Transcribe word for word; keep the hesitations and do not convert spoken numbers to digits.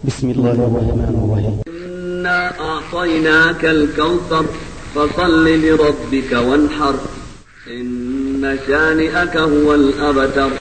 بسم الله الرحمن الرحيم. إنا أعطيناك الكوثر فصل لربك وانحر إن شانئك هو الأبتر.